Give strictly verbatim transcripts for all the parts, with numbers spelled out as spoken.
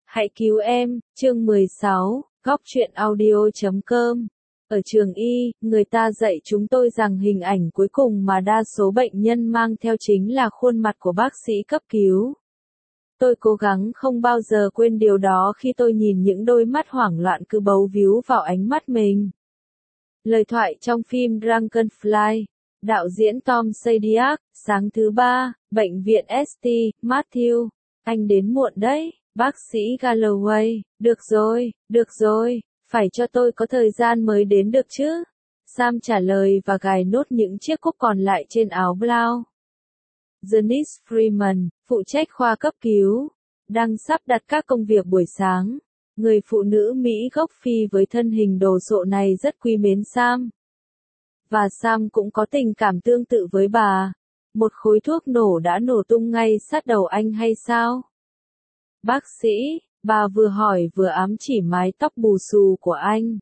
Hãy cứu em, chương mười sáu, góc truyện audio chấm com. Ở trường Y, người ta dạy chúng tôi rằng hình ảnh cuối cùng mà đa số bệnh nhân mang theo chính là khuôn mặt của bác sĩ cấp cứu. Tôi cố gắng không bao giờ quên điều đó khi tôi nhìn những đôi mắt hoảng loạn cứ bấu víu vào ánh mắt mình. Lời thoại trong phim Dragonfly, đạo diễn Tom Shadyac, sáng thứ ba, bệnh viện ét tê, Matthew, anh đến muộn đấy. Bác sĩ Galloway, được rồi, được rồi, phải cho tôi có thời gian mới đến được chứ. Sam trả lời và gài nốt những chiếc cúc còn lại trên áo blau. Janice Freeman, phụ trách khoa cấp cứu, đang sắp đặt các công việc buổi sáng. Người phụ nữ Mỹ gốc Phi với thân hình đồ sộ này rất quý mến Sam. Và Sam cũng có tình cảm tương tự với bà. Một khối thuốc nổ đã nổ tung ngay sát đầu anh hay sao? Bác sĩ, bà vừa hỏi vừa ám chỉ mái tóc bù xù của anh.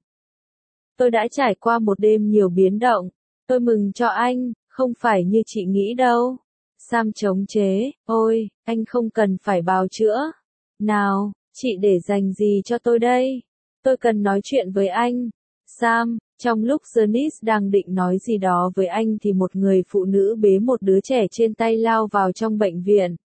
Tôi đã trải qua một đêm nhiều biến động. Tôi mừng cho anh, không phải như chị nghĩ đâu. Sam chống chế, ôi, anh không cần phải bào chữa. Nào, chị để dành gì cho tôi đây? Tôi cần nói chuyện với anh. Sam, trong lúc Janice đang định nói gì đó với anh thì một người phụ nữ bế một đứa trẻ trên tay lao vào trong bệnh viện.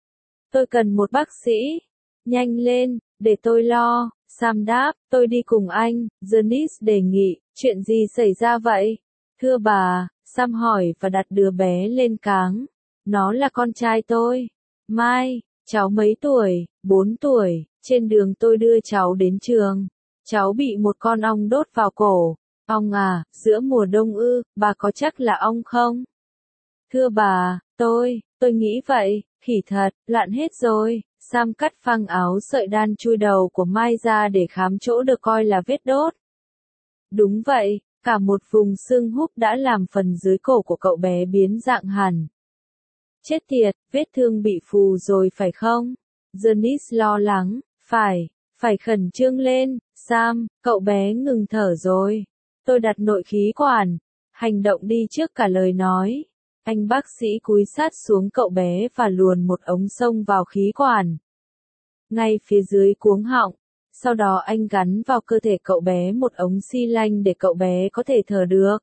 Tôi cần một bác sĩ. Nhanh lên, để tôi lo. Sam đáp, tôi đi cùng anh. Janice đề nghị, chuyện gì xảy ra vậy? Thưa bà, Sam hỏi và đặt đứa bé lên cáng. Nó là con trai tôi. Mai, cháu mấy tuổi? Bốn tuổi. Trên đường tôi đưa cháu đến trường. Cháu bị một con ong đốt vào cổ. Ong à, giữa mùa đông ư, bà có chắc là ong không? Thưa bà, tôi, tôi nghĩ vậy, khỉ thật, loạn hết rồi. Sam cắt phăng áo sợi đan chui đầu của Mai ra để khám chỗ được coi là vết đốt. Đúng vậy, cả một vùng xương húp đã làm phần dưới cổ của cậu bé biến dạng hẳn. Chết tiệt, vết thương bị phù rồi phải không? Janice lo lắng, phải, phải khẩn trương lên. Sam, cậu bé ngừng thở rồi. Tôi đặt nội khí quản. Hành động đi trước cả lời nói. Anh bác sĩ cúi sát xuống cậu bé và luồn một ống xông vào khí quản. Ngay phía dưới cuống họng. Sau đó anh gắn vào cơ thể cậu bé một ống xi lanh để cậu bé có thể thở được.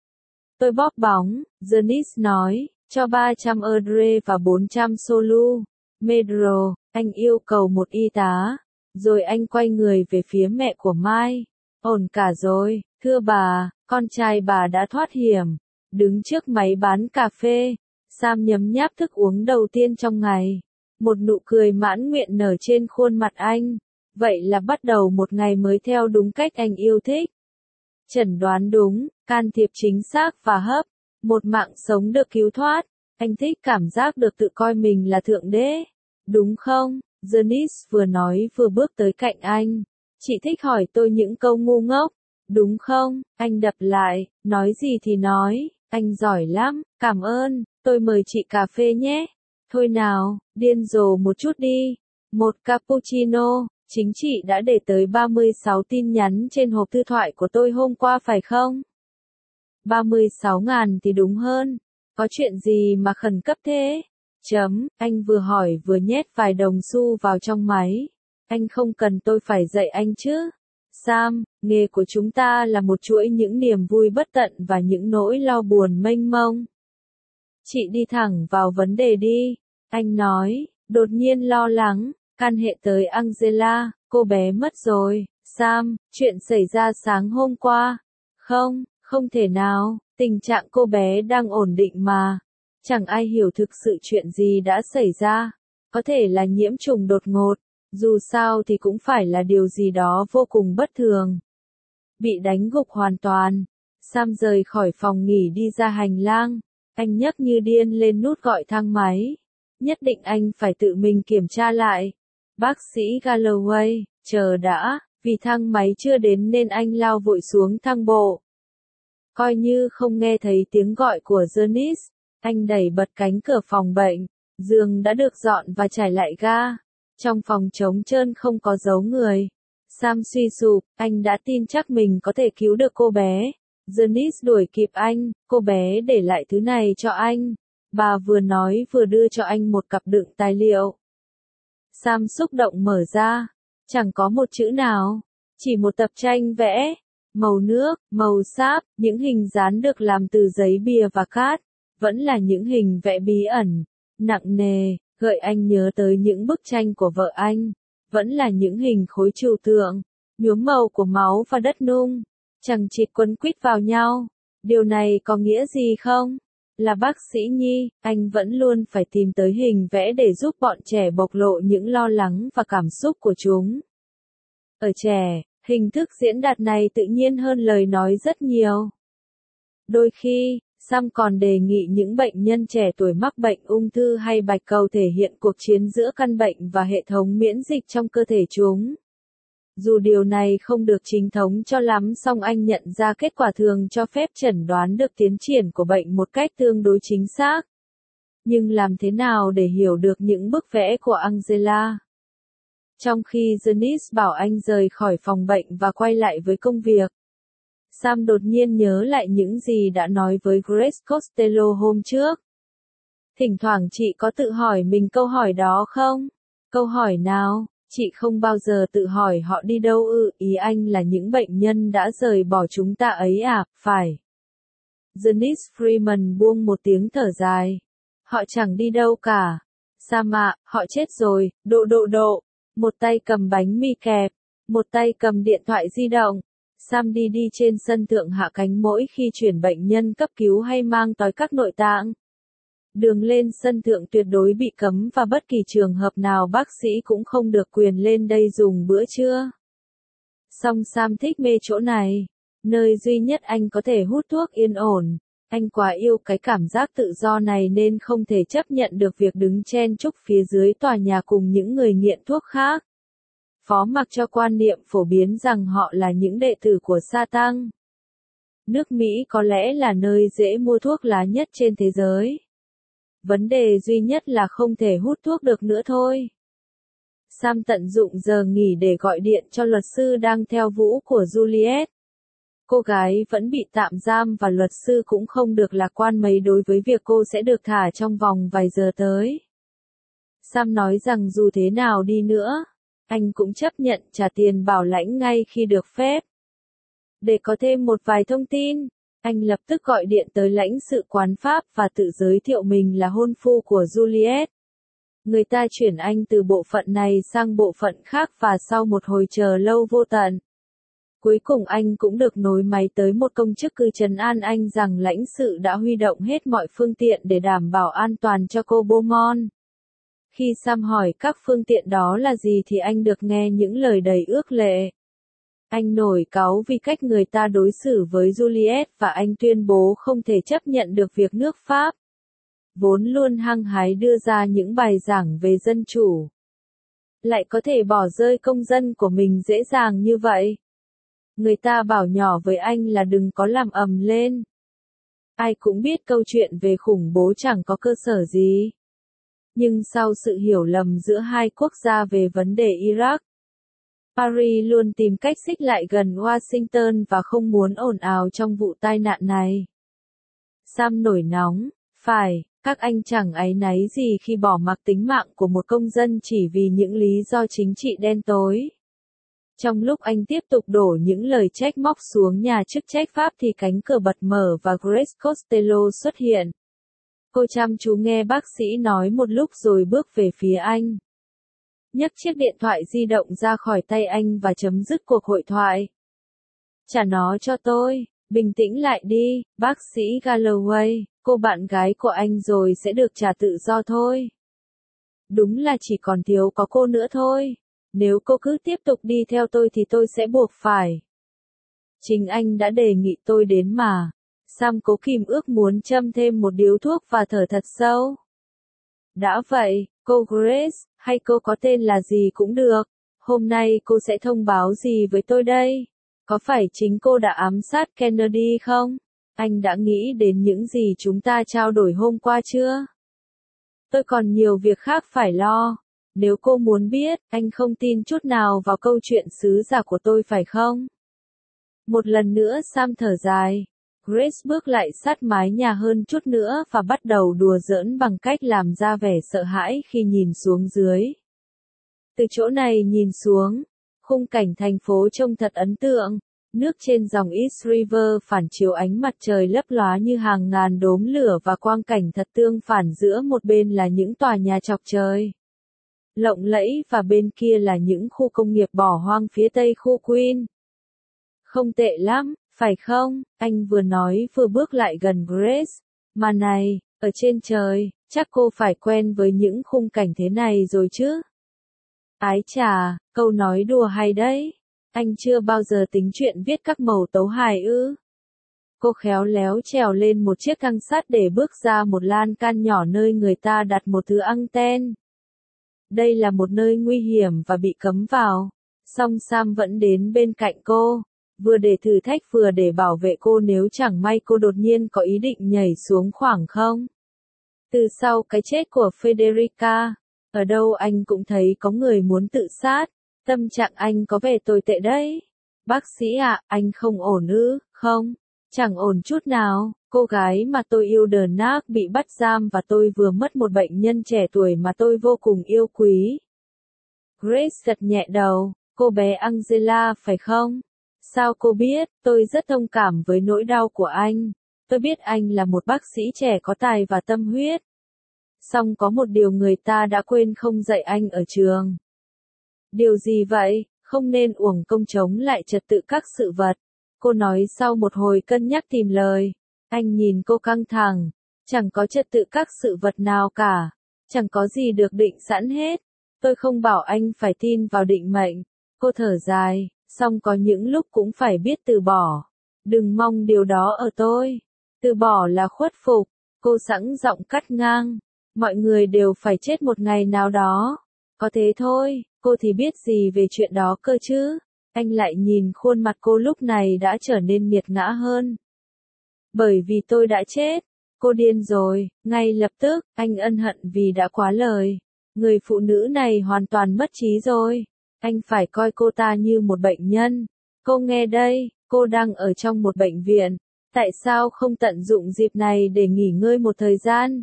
Tôi bóp bóng, Janice nói, cho ba trăm euro và bốn trăm solu. Medro, anh yêu cầu một y tá. Rồi anh quay người về phía mẹ của Mai. Ổn cả rồi, thưa bà, con trai bà đã thoát hiểm. Đứng trước máy bán cà phê, Sam nhấm nháp thức uống đầu tiên trong ngày. Một nụ cười mãn nguyện nở trên khuôn mặt anh. Vậy là bắt đầu một ngày mới theo đúng cách anh yêu thích. Chẩn đoán đúng, can thiệp chính xác và hấp. Một mạng sống được cứu thoát. Anh thích cảm giác được tự coi mình là thượng đế. Đúng không? Janice vừa nói vừa bước tới cạnh anh. Chị thích hỏi tôi những câu ngu ngốc. Đúng không? Anh đập lại, nói gì thì nói. Anh giỏi lắm, cảm ơn, tôi mời chị cà phê nhé. Thôi nào, điên rồ một chút đi. Một cappuccino, chính chị đã để tới ba mươi sáu tin nhắn trên hộp thư thoại của tôi hôm qua phải không? ba mươi sáu ngàn thì đúng hơn. Có chuyện gì mà khẩn cấp thế? Chấm, anh vừa hỏi vừa nhét vài đồng xu vào trong máy. Anh không cần tôi phải dạy anh chứ. Sam, nghề của chúng ta là một chuỗi những niềm vui bất tận và những nỗi lo buồn mênh mông. Chị đi thẳng vào vấn đề đi. Anh nói, đột nhiên lo lắng, can hệ tới Angela, cô bé mất rồi. Sam, chuyện xảy ra sáng hôm qua. Không, không thể nào, tình trạng cô bé đang ổn định mà. Chẳng ai hiểu thực sự chuyện gì đã xảy ra. Có thể là nhiễm trùng đột ngột. Dù sao thì cũng phải là điều gì đó vô cùng bất thường. Bị đánh gục hoàn toàn. Sam rời khỏi phòng nghỉ đi ra hành lang. Anh nhấc như điên lên nút gọi thang máy. Nhất định anh phải tự mình kiểm tra lại. Bác sĩ Galloway, chờ đã, vì thang máy chưa đến nên anh lao vội xuống thang bộ. Coi như không nghe thấy tiếng gọi của Janice. Anh đẩy bật cánh cửa phòng bệnh. Giường đã được dọn và trải lại ga. Trong phòng trống trơn không có dấu người. Sam suy sụp, anh đã tin chắc mình có thể cứu được cô bé. Janice đuổi kịp anh, cô bé để lại thứ này cho anh. Bà vừa nói vừa đưa cho anh một cặp đựng tài liệu. Sam xúc động mở ra. Chẳng có một chữ nào, chỉ một tập tranh vẽ, màu nước, màu sáp, những hình dán được làm từ giấy bìa và cát, vẫn là những hình vẽ bí ẩn, nặng nề, gợi anh nhớ tới những bức tranh của vợ anh, vẫn là những hình khối trừu tượng, nhuốm màu của máu và đất nung, chằng chịt quấn quýt vào nhau. Điều này có nghĩa gì không? Là bác sĩ Nhi, anh vẫn luôn phải tìm tới hình vẽ để giúp bọn trẻ bộc lộ những lo lắng và cảm xúc của chúng. Ở trẻ, hình thức diễn đạt này tự nhiên hơn lời nói rất nhiều. Đôi khi, Sam còn đề nghị những bệnh nhân trẻ tuổi mắc bệnh ung thư hay bạch cầu thể hiện cuộc chiến giữa căn bệnh và hệ thống miễn dịch trong cơ thể chúng. Dù điều này không được chính thống cho lắm, song anh nhận ra kết quả thường cho phép chẩn đoán được tiến triển của bệnh một cách tương đối chính xác. Nhưng làm thế nào để hiểu được những bức vẽ của Angela? Trong khi Janice bảo anh rời khỏi phòng bệnh và quay lại với công việc, Sam đột nhiên nhớ lại những gì đã nói với Grace Costello hôm trước. Thỉnh thoảng chị có tự hỏi mình câu hỏi đó không? Câu hỏi nào? Chị không bao giờ tự hỏi họ đi đâu ư? Ý anh là những bệnh nhân đã rời bỏ chúng ta ấy à? Phải. Janice Freeman buông một tiếng thở dài. Họ chẳng đi đâu cả. Sam ạ, họ chết rồi, độ độ độ. Một tay cầm bánh mì kẹp, một tay cầm điện thoại di động. Sam đi đi trên sân thượng hạ cánh mỗi khi chuyển bệnh nhân cấp cứu hay mang tói các nội tạng. Đường lên sân thượng tuyệt đối bị cấm và bất kỳ trường hợp nào bác sĩ cũng không được quyền lên đây dùng bữa trưa. Song Sam thích mê chỗ này, nơi duy nhất anh có thể hút thuốc yên ổn. Anh quá yêu cái cảm giác tự do này nên không thể chấp nhận được việc đứng chen chúc phía dưới tòa nhà cùng những người nghiện thuốc khác. Phó mặc cho quan niệm phổ biến rằng họ là những đệ tử của Satan. Nước Mỹ có lẽ là nơi dễ mua thuốc lá nhất trên thế giới. Vấn đề duy nhất là không thể hút thuốc được nữa thôi. Sam tận dụng giờ nghỉ để gọi điện cho luật sư đang theo vũ của Juliet. Cô gái vẫn bị tạm giam và luật sư cũng không được lạc quan mấy đối với việc cô sẽ được thả trong vòng vài giờ tới. Sam nói rằng dù thế nào đi nữa, anh cũng chấp nhận trả tiền bảo lãnh ngay khi được phép. Để có thêm một vài thông tin, anh lập tức gọi điện tới lãnh sự quán Pháp và tự giới thiệu mình là hôn phu của Juliet. Người ta chuyển anh từ bộ phận này sang bộ phận khác và sau một hồi chờ lâu vô tận, cuối cùng anh cũng được nối máy tới một công chức cư trấn an anh rằng lãnh sự đã huy động hết mọi phương tiện để đảm bảo an toàn cho cô Beaumont. Khi Sam hỏi các phương tiện đó là gì thì anh được nghe những lời đầy ước lệ. Anh nổi cáu vì cách người ta đối xử với Juliet và anh tuyên bố không thể chấp nhận được việc nước Pháp, vốn luôn hăng hái đưa ra những bài giảng về dân chủ, lại có thể bỏ rơi công dân của mình dễ dàng như vậy. Người ta bảo nhỏ với anh là đừng có làm ầm lên. Ai cũng biết câu chuyện về khủng bố chẳng có cơ sở gì. Nhưng sau sự hiểu lầm giữa hai quốc gia về vấn đề Iraq, Paris luôn tìm cách xích lại gần Washington và không muốn ồn ào trong vụ tai nạn này. Sam nổi nóng, phải, các anh chẳng áy náy gì khi bỏ mặc tính mạng của một công dân chỉ vì những lý do chính trị đen tối. Trong lúc anh tiếp tục đổ những lời trách móc xuống nhà chức trách Pháp thì cánh cửa bật mở và Grace Costello xuất hiện. Cô chăm chú nghe bác sĩ nói một lúc rồi bước về phía anh. Nhấc chiếc điện thoại di động ra khỏi tay anh và chấm dứt cuộc hội thoại. Trả nó cho tôi, bình tĩnh lại đi, bác sĩ Galloway, cô bạn gái của anh rồi sẽ được trả tự do thôi. Đúng là chỉ còn thiếu có cô nữa thôi. Nếu cô cứ tiếp tục đi theo tôi thì tôi sẽ buộc phải. Chính anh đã đề nghị tôi đến mà. Sam cố kìm ước muốn châm thêm một điếu thuốc và thở thật sâu. Đã vậy, cô Grace, hay cô có tên là gì cũng được. Hôm nay cô sẽ thông báo gì với tôi đây? Có phải chính cô đã ám sát Kennedy không? Anh đã nghĩ đến những gì chúng ta trao đổi hôm qua chưa? Tôi còn nhiều việc khác phải lo. Nếu cô muốn biết, anh không tin chút nào vào câu chuyện sứ giả của tôi phải không? Một lần nữa Sam thở dài. Grace bước lại sát mái nhà hơn chút nữa và bắt đầu đùa giỡn bằng cách làm ra vẻ sợ hãi khi nhìn xuống dưới. Từ chỗ này nhìn xuống, Khung cảnh thành phố trông thật ấn tượng. Nước trên dòng East River phản chiếu ánh mặt trời lấp lóa như hàng ngàn đốm lửa và quang cảnh thật tương phản, giữa một bên là những tòa nhà chọc trời lộng lẫy và bên kia là những khu công nghiệp bỏ hoang phía tây khu Queen. Không tệ lắm, phải không? Anh vừa nói vừa bước lại gần Grace. Mà này, ở trên trời, chắc cô phải quen với những khung cảnh thế này rồi chứ? Ái chà, câu nói đùa hay đấy. Anh chưa bao giờ tính chuyện viết các mẩu tấu hài ư? Cô khéo léo trèo lên một chiếc căng sắt để bước ra một lan can nhỏ nơi người ta đặt một thứ anten. Đây là một nơi nguy hiểm và bị cấm vào. Song Sam vẫn đến bên cạnh cô, vừa để thử thách vừa để bảo vệ cô nếu chẳng may cô đột nhiên có ý định nhảy xuống khoảng không. Từ sau cái chết của Federica, ở đâu anh cũng thấy có người muốn tự sát. Tâm trạng anh có vẻ tồi tệ đấy. Bác sĩ ạ, à, anh không ổn ư? Không, chẳng ổn chút nào. Cô gái mà tôi yêu đờn nác bị bắt giam và tôi vừa mất một bệnh nhân trẻ tuổi mà tôi vô cùng yêu quý. Grace gật nhẹ đầu. Cô bé Angela phải không? Sao cô biết? Tôi rất thông cảm với nỗi đau của anh. Tôi biết anh là một bác sĩ trẻ có tài và tâm huyết. Song có một điều người ta đã quên không dạy anh ở trường. Điều gì vậy? Không nên uổng công chống lại trật tự các sự vật. Cô nói sau một hồi cân nhắc tìm lời. Anh nhìn cô căng thẳng. Chẳng có trật tự các sự vật nào cả. Chẳng có gì được định sẵn hết. Tôi không bảo anh phải tin vào định mệnh. Cô thở dài. Song có những lúc cũng phải biết từ bỏ. Đừng mong điều đó ở tôi. Từ bỏ là khuất phục. Cô sẵn giọng cắt ngang. Mọi người đều phải chết một ngày nào đó. Có thế thôi, cô thì biết gì về chuyện đó cơ chứ? Anh lại nhìn khuôn mặt cô lúc này đã trở nên nghiệt ngã hơn. Bởi vì tôi đã chết. Cô điên rồi, ngay lập tức, anh ân hận vì đã quá lời. Người phụ nữ này hoàn toàn mất trí rồi. Anh phải coi cô ta như một bệnh nhân. Cô nghe đây, cô đang ở trong một bệnh viện. Tại sao không tận dụng dịp này để nghỉ ngơi một thời gian?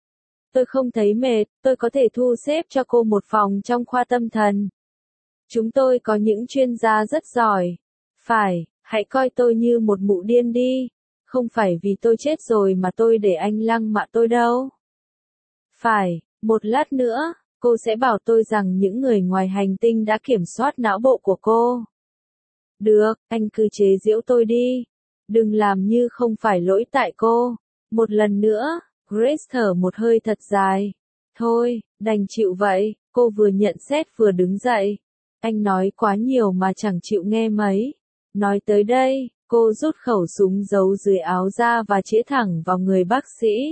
Tôi không thấy mệt, tôi có thể thu xếp cho cô một phòng trong khoa tâm thần. Chúng tôi có những chuyên gia rất giỏi. Phải, hãy coi tôi như một mụ điên đi. Không phải vì tôi chết rồi mà tôi để anh lăng mạ tôi đâu. Phải, một lát nữa, cô sẽ bảo tôi rằng những người ngoài hành tinh đã kiểm soát não bộ của cô. Được, anh cứ chế giễu tôi đi. Đừng làm như không phải lỗi tại cô. Một lần nữa. Grace thở một hơi thật dài. Thôi, đành chịu vậy, cô vừa nhận xét vừa đứng dậy. Anh nói quá nhiều mà chẳng chịu nghe mấy. Nói tới đây, cô rút khẩu súng giấu dưới áo ra và chĩa thẳng vào người bác sĩ.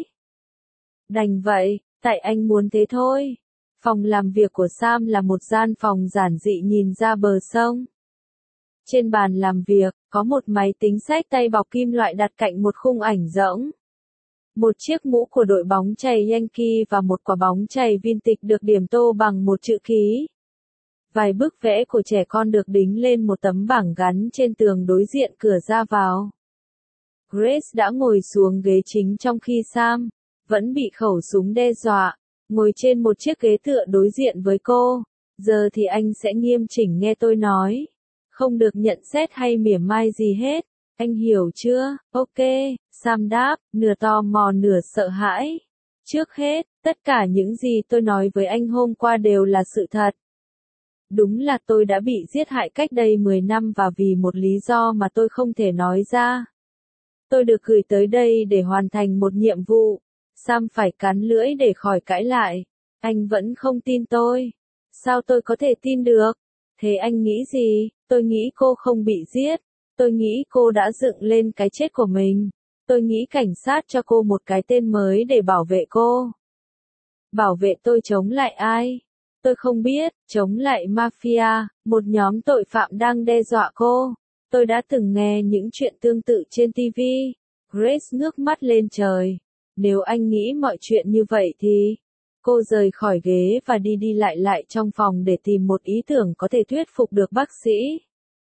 Đành vậy, tại anh muốn thế thôi. Phòng làm việc của Sam là một gian phòng giản dị nhìn ra bờ sông. Trên bàn làm việc, có một máy tính xách tay bọc kim loại đặt cạnh một khung ảnh rỗng. Một chiếc mũ của đội bóng chày Yankee và một quả bóng chày vintage được điểm tô bằng một chữ ký. Vài bức vẽ của trẻ con được đính lên một tấm bảng gắn trên tường đối diện cửa ra vào. Grace đã ngồi xuống ghế chính trong khi Sam, vẫn bị khẩu súng đe dọa, ngồi trên một chiếc ghế tựa đối diện với cô. Giờ thì anh sẽ nghiêm chỉnh nghe tôi nói. Không được nhận xét hay mỉa mai gì hết. Anh hiểu chưa? Ok, Sam đáp, nửa tò mò nửa sợ hãi. Trước hết, tất cả những gì tôi nói với anh hôm qua đều là sự thật. Đúng là tôi đã bị giết hại cách đây mười năm và vì một lý do mà tôi không thể nói ra. Tôi được gửi tới đây để hoàn thành một nhiệm vụ. Sam phải cắn lưỡi để khỏi cãi lại. Anh vẫn không tin tôi. Sao tôi có thể tin được? Thế anh nghĩ gì? Tôi nghĩ cô không bị giết. Tôi nghĩ cô đã dựng lên cái chết của mình. Tôi nghĩ cảnh sát cho cô một cái tên mới để bảo vệ cô. Bảo vệ tôi chống lại ai? Tôi không biết, chống lại mafia, một nhóm tội phạm đang đe dọa cô. Tôi đã từng nghe những chuyện tương tự trên ti vi. Grace ngước mắt lên trời. Nếu anh nghĩ mọi chuyện như vậy thì... Cô rời khỏi ghế và đi đi lại lại trong phòng để tìm một ý tưởng có thể thuyết phục được bác sĩ.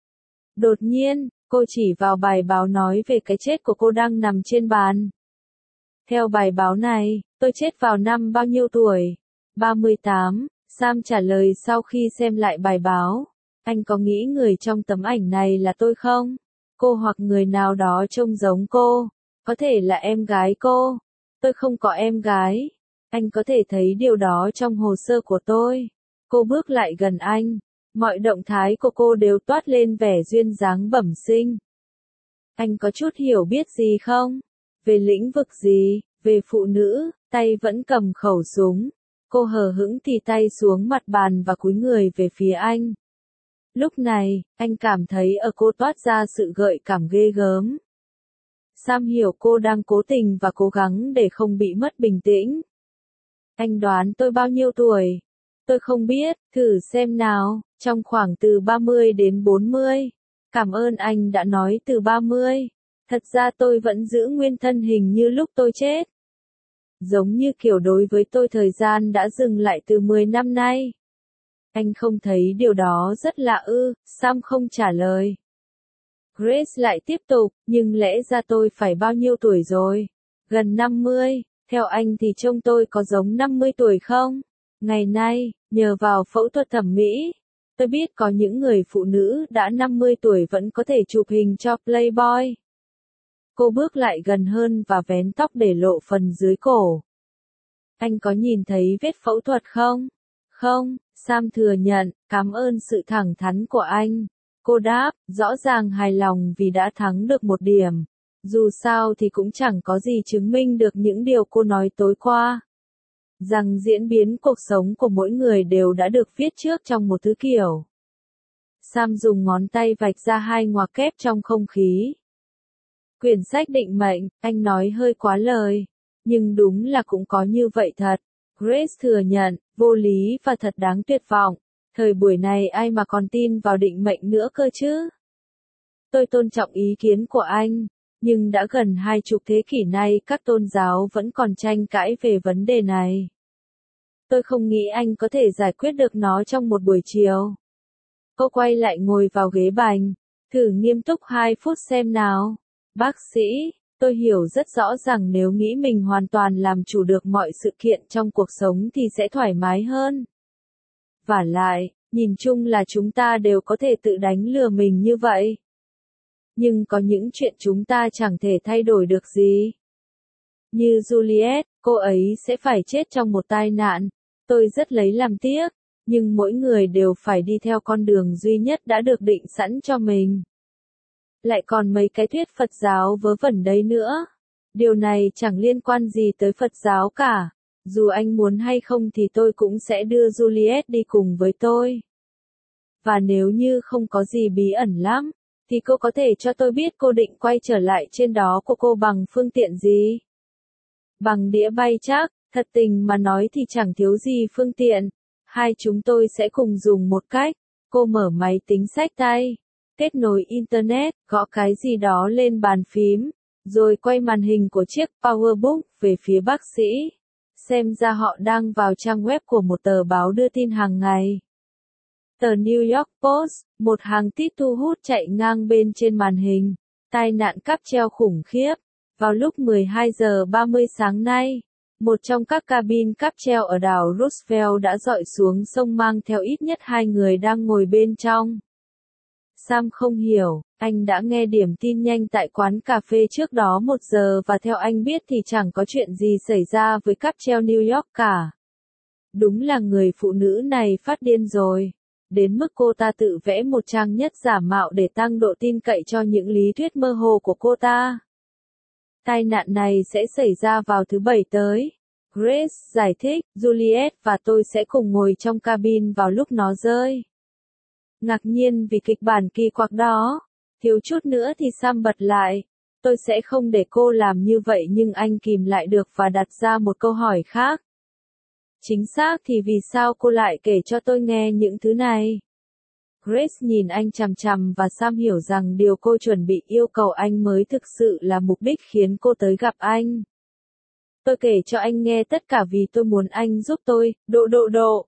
Đột nhiên, cô chỉ vào bài báo nói về cái chết của cô đang nằm trên bàn. Theo bài báo này, tôi chết vào năm bao nhiêu tuổi? ba mươi tám, Sam trả lời sau khi xem lại bài báo. Anh có nghĩ người trong tấm ảnh này là tôi không? Cô hoặc người nào đó trông giống cô. Có thể là em gái cô. Tôi không có em gái. Anh có thể thấy điều đó trong hồ sơ của tôi. Cô bước lại gần anh. Mọi động thái của cô đều toát lên vẻ duyên dáng bẩm sinh. Anh có chút hiểu biết gì không? Về lĩnh vực gì? Về phụ nữ, tay vẫn cầm khẩu súng. Cô hờ hững thì tay xuống mặt bàn và cúi người về phía anh. Lúc này, anh cảm thấy ở cô toát ra sự gợi cảm ghê gớm. Sam hiểu cô đang cố tình và cố gắng để không bị mất bình tĩnh. Anh đoán tôi bao nhiêu tuổi? Tôi không biết, thử xem nào, trong khoảng từ ba mươi đến bốn mươi. Cảm ơn anh đã nói từ ba mươi. Thật ra tôi vẫn giữ nguyên thân hình như lúc tôi chết. Giống như kiểu đối với tôi thời gian đã dừng lại từ mười năm nay. Anh không thấy điều đó rất lạ ư? Sam không trả lời. Grace lại tiếp tục, nhưng lẽ ra tôi phải bao nhiêu tuổi rồi? Gần năm mươi, theo anh thì trông tôi có giống năm mươi tuổi không? Ngày nay, nhờ vào phẫu thuật thẩm mỹ, tôi biết có những người phụ nữ đã năm mươi tuổi vẫn có thể chụp hình cho Playboy. Cô bước lại gần hơn và vén tóc để lộ phần dưới cổ. Anh có nhìn thấy vết phẫu thuật không? Không, Sam thừa nhận, cảm ơn sự thẳng thắn của anh. Cô đáp, rõ ràng hài lòng vì đã thắng được một điểm. Dù sao thì cũng chẳng có gì chứng minh được những điều cô nói tối qua. Rằng diễn biến cuộc sống của mỗi người đều đã được viết trước trong một thứ kiểu. Sam dùng ngón tay vạch ra hai ngoặc kép trong không khí. Quyển sách định mệnh, anh nói hơi quá lời. Nhưng đúng là cũng có như vậy thật. Grace thừa nhận, vô lý và thật đáng tuyệt vọng. Thời buổi này ai mà còn tin vào định mệnh nữa cơ chứ? Tôi tôn trọng ý kiến của anh, nhưng đã gần hai chục thế kỷ nay các tôn giáo vẫn còn tranh cãi về vấn đề này. Tôi không nghĩ anh có thể giải quyết được nó trong một buổi chiều. Cô quay lại ngồi vào ghế bành, thử nghiêm túc hai phút xem nào. Bác sĩ, tôi hiểu rất rõ rằng nếu nghĩ mình hoàn toàn làm chủ được mọi sự kiện trong cuộc sống thì sẽ thoải mái hơn. Vả lại, nhìn chung là chúng ta đều có thể tự đánh lừa mình như vậy. Nhưng có những chuyện chúng ta chẳng thể thay đổi được gì. Như Juliet, cô ấy sẽ phải chết trong một tai nạn. Tôi rất lấy làm tiếc, nhưng mỗi người đều phải đi theo con đường duy nhất đã được định sẵn cho mình. Lại còn mấy cái thuyết Phật giáo vớ vẩn đấy nữa. Điều này chẳng liên quan gì tới Phật giáo cả. Dù anh muốn hay không thì tôi cũng sẽ đưa Juliet đi cùng với tôi. Và nếu như không có gì bí ẩn lắm, thì cô có thể cho tôi biết cô định quay trở lại trên đó của cô bằng phương tiện gì? Bằng đĩa bay chắc, thật tình mà nói thì chẳng thiếu gì phương tiện. Hai chúng tôi sẽ cùng dùng một cách. Cô mở máy tính xách tay, kết nối Internet, gõ cái gì đó lên bàn phím, rồi quay màn hình của chiếc PowerBook về phía bác sĩ. Xem ra họ đang vào trang web của một tờ báo đưa tin hàng ngày. Tờ New York Post, một hàng tít thu hút chạy ngang bên trên màn hình. Tai nạn cáp treo khủng khiếp. Vào lúc mười hai giờ ba mươi sáng nay, một trong các cabin cáp treo ở đảo Roosevelt đã dọi xuống sông mang theo ít nhất hai người đang ngồi bên trong. Sam không hiểu, anh đã nghe điểm tin nhanh tại quán cà phê trước đó một giờ và theo anh biết thì chẳng có chuyện gì xảy ra với cáp treo New York cả. Đúng là người phụ nữ này phát điên rồi. Đến mức cô ta tự vẽ một trang nhất giả mạo để tăng độ tin cậy cho những lý thuyết mơ hồ của cô ta. Tai nạn này sẽ xảy ra vào thứ Bảy tới. Grace giải thích, Juliet và tôi sẽ cùng ngồi trong cabin vào lúc nó rơi. Ngạc nhiên vì kịch bản kỳ quặc đó. Thiếu chút nữa thì Sam bật lại. Tôi sẽ không để cô làm như vậy nhưng anh kìm lại được và đặt ra một câu hỏi khác. Chính xác thì vì sao cô lại kể cho tôi nghe những thứ này? Grace nhìn anh chằm chằm và Sam hiểu rằng điều cô chuẩn bị yêu cầu anh mới thực sự là mục đích khiến cô tới gặp anh. Tôi kể cho anh nghe tất cả vì tôi muốn anh giúp tôi, độ độ độ.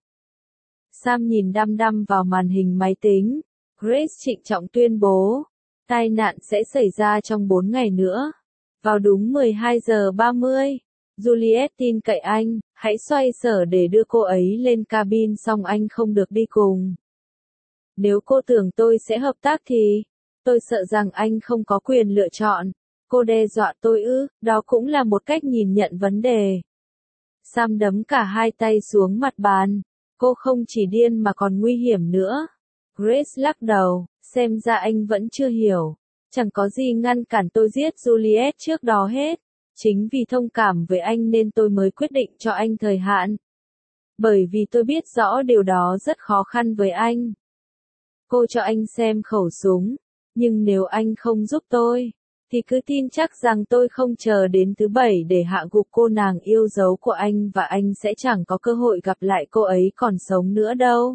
Sam nhìn đăm đăm vào màn hình máy tính. Grace trịnh trọng tuyên bố. Tai nạn sẽ xảy ra trong bốn ngày nữa. Vào đúng mười hai giờ ba mươi. Juliet tin cậy anh, hãy xoay sở để đưa cô ấy lên cabin song anh không được đi cùng. Nếu cô tưởng tôi sẽ hợp tác thì, tôi sợ rằng anh không có quyền lựa chọn. Cô đe dọa tôi ư, đó cũng là một cách nhìn nhận vấn đề. Sam đấm cả hai tay xuống mặt bàn. Cô không chỉ điên mà còn nguy hiểm nữa. Grace lắc đầu, xem ra anh vẫn chưa hiểu. Chẳng có gì ngăn cản tôi giết Juliet trước đó hết. Chính vì thông cảm với anh nên tôi mới quyết định cho anh thời hạn. Bởi vì tôi biết rõ điều đó rất khó khăn với anh. Cô cho anh xem khẩu súng. Nhưng nếu anh không giúp tôi, thì cứ tin chắc rằng tôi không chờ đến thứ bảy để hạ gục cô nàng yêu dấu của anh và anh sẽ chẳng có cơ hội gặp lại cô ấy còn sống nữa đâu.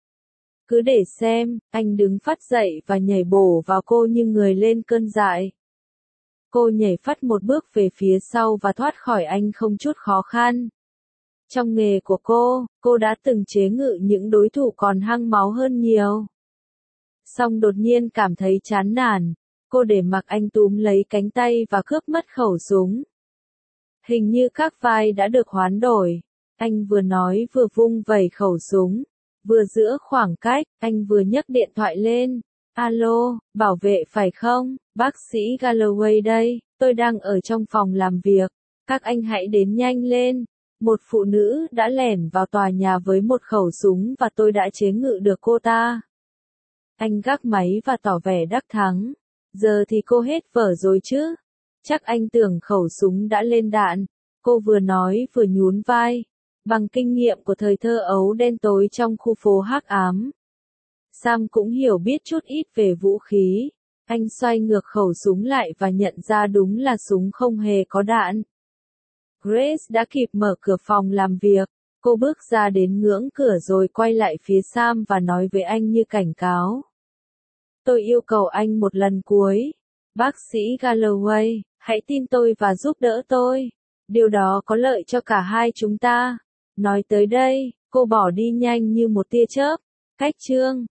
Cứ để xem, anh đứng phắt dậy và nhảy bổ vào cô như người lên cơn dại. Cô nhảy phắt một bước về phía sau và thoát khỏi anh không chút khó khăn. Trong nghề của cô, cô đã từng chế ngự những đối thủ còn hăng máu hơn nhiều. Song đột nhiên cảm thấy chán nản, cô để mặc anh túm lấy cánh tay và cướp mất khẩu súng. Hình như các vai đã được hoán đổi. Anh vừa nói vừa vung vẩy khẩu súng. Vừa giữ khoảng cách, anh vừa nhấc điện thoại lên. Alo, bảo vệ phải không? Bác sĩ Galloway đây, tôi đang ở trong phòng làm việc. Các anh hãy đến nhanh lên. Một phụ nữ đã lẻn vào tòa nhà với một khẩu súng và tôi đã chế ngự được cô ta. Anh gác máy và tỏ vẻ đắc thắng. Giờ thì cô hết vở rồi chứ? Chắc anh tưởng khẩu súng đã lên đạn. Cô vừa nói vừa nhún vai. Bằng kinh nghiệm của thời thơ ấu đen tối trong khu phố hắc ám. Sam cũng hiểu biết chút ít về vũ khí. Anh xoay ngược khẩu súng lại và nhận ra đúng là súng không hề có đạn. Grace đã kịp mở cửa phòng làm việc. Cô bước ra đến ngưỡng cửa rồi quay lại phía Sam và nói với anh như cảnh cáo. Tôi yêu cầu anh một lần cuối. Bác sĩ Galloway, hãy tin tôi và giúp đỡ tôi. Điều đó có lợi cho cả hai chúng ta. Nói tới đây, cô bỏ đi nhanh như một tia chớp. Cách chương